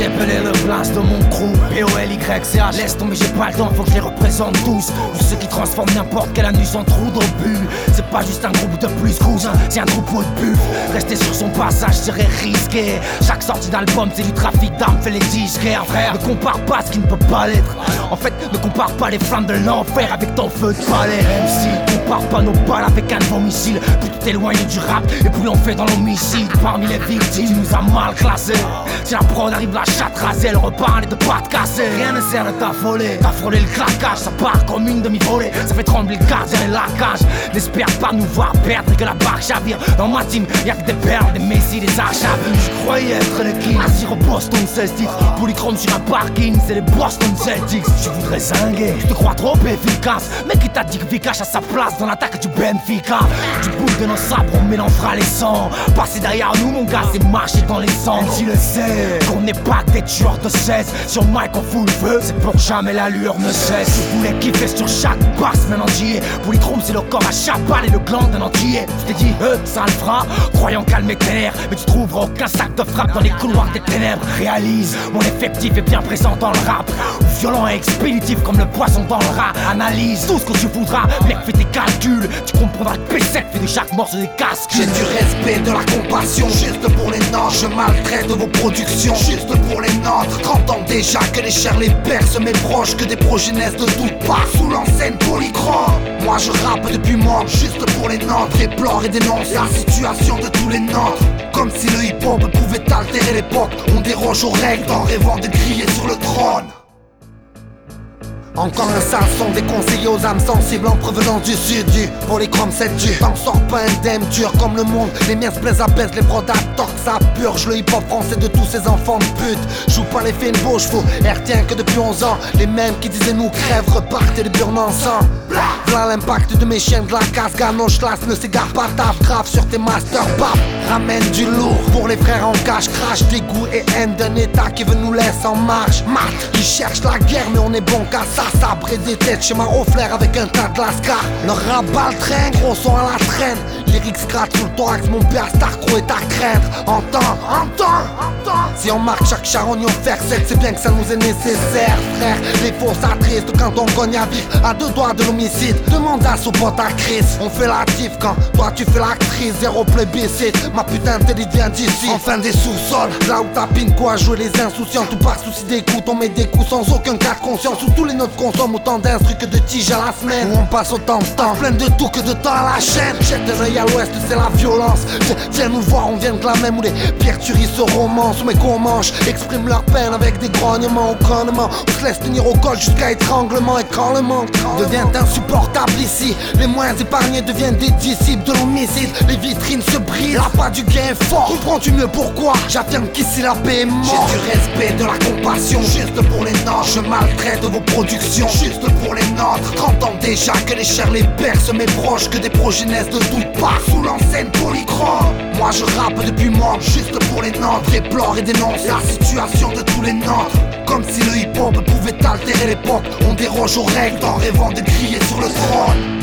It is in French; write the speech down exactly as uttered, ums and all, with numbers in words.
dépeler le place de mon crew. P O L Y C H. Laisse tomber, j'ai pas le temps, faut que je les représente tous. Pour ceux qui transforment n'importe quelle anus en trou d'obus. C'est pas juste un groupe de plus cousin, c'est un troupeau de buffles. Rester sur son passage serait risqué. Chaque sortie d'album c'est du trafic d'armes, fait les disquaires. Frère, ne compare pas ce qui ne peut pas l'être. En fait, ne compare pas les flammes de l'enfer avec ton feu de palais. M C, compare pas nos balles avec un bon missile. Plus tu t'éloignes du rap et plus on fait dans l'homicide. Parmi les victimes, tu nous as mal classés. Si la prod arrive la chatte rasée, elle reparle de pas te casser. Rien ne sert de t'affoler. T'as frôlé le claquage, ça part comme une demi-volée. Ça fait trembler le gardien et la cage. N'espère pas nous voir perdre et que la barque chavire. Dans ma team, y'a que des perles, des messies, des archavis. Je croyais être le king, assis au Boston seize titres. Polychrome sur un parking, c'est les Boston Celtics. Je voudrais zinguer, je te crois trop efficace. Mais qui t'a dit que Vikash a sa place dans l'attaque du Benfica? Du bout de nos sabres, on mélangera les sangs. Passer derrière nous, mon gars, c'est marcher dans les sangs. Tu le sais, qu'on n'est pas que des tueurs de seize. Sur Mike, on fout le feu, c'est pour jamais l'allure ne cesse. Je voulais kiffer sur chaque basse, même entier. Polychrome, c'est le corps à chapal et le gland d'un entier. Je t'ai dit, euh, ça le fera, croyant calmer tes nerfs. Mais tu trouveras aucun sac de frappe dans les couloirs des ténèbres. Réalise, mon effectif est bien présent dans le rap. Violent et expéditif comme le poisson dans le rat. Analyse tout ce que tu voudras, mec, fais tes calculs. Tu comprendras que P sept fait de chaque morceau des casques. J'ai du respect, de la compassion, juste pour les nôtres. Je maltraite vos productions, juste pour les nôtres. trente ans déjà que les chairs les percent mes proches, que des projets naissent de toutes parts sous l'enseigne Polychrome. Moi je rappe depuis moi, juste pour les nôtres. Déplore et dénonce la situation de tous les nôtres. Comme si le hip-hop pouvait altérer l'époque. On déroge aux règles en rêvant de crier sur le trône. Encore un sale son déconseillé aux âmes sensibles en provenance du sud. Du Polychrome c'est dur, t'en sors pas indemne, dur comme le monde. Les miens se plaisent à baisse, les brodas torquent, ça purge le hip-hop français de tous ces enfants de pute. Joue pas les films beaux chevaux, elle retient que depuis onze ans. Les mêmes qui disaient nous crève repartent et les burnes ensemble. V'là l'impact de mes chiens de la casse, gano classe, ne s'égare pas, taf grave sur tes masters, bap. Ramène du lourd pour les frères en cache, crash, dégoût et haine d'un état qui veut nous laisser en marche. Mat, ils cherchent la guerre mais on est bon qu'à ça. Sabre et des têtes chez ma au flair avec un tas de lascar. Le rabat le train, gros son à la traîne. Lyrics gratte sous le thorax, mon père Starcro est à craindre. Entends, entends, entends. Si on marque chaque charogne au fer sec, c'est bien que ça nous est nécessaire, frère. Les fausses attristes quand on cogne à vif, à deux doigts de l'homicide. Demande à son pote à Chris. On fait la tif quand toi tu fais l'actrice. Zéro plébiscite, ma putain t'élite vient d'ici. Enfin des sous-sols, là où ta pinko a joué les insouciants. Tout par souci d'écoute, on met des coups sans aucun cas de conscience. Où tous les notes consomment autant d'instrus que de tiges à la semaine. Où on passe autant de temps, plein de tout que de temps à la chaîne. Jette un œil à l'ouest, c'est la violence. Viens, viens nous voir, on vient de la même où les pierres tueries se romancent. Où mes comanches expriment leur peine avec des grognements au connement. On se laisse tenir au col jusqu'à étranglement. Et quand le manque devient insupportable ici, les moins épargnés deviennent des disciples de l'homicide. Les vitrines se brisent, la pas du gain est fort. Comprends-tu mieux pourquoi j'affirme qu'ici la paix est morte. J'ai du respect, de la compassion, juste pour les nôtres. Je maltraite vos productions, juste pour les nôtres. trente ans déjà que les chairs les percent mes proches, que des projets naissent de toutes parts sous l'enseigne Polychrome. Moi je rappe depuis moi, juste pour les nôtres. Déplore et dénonce la situation de tous les nôtres. Comme si le hip-hop pouvait altérer l'époque. On déroge aux règles en rêvant de crier sur le trône.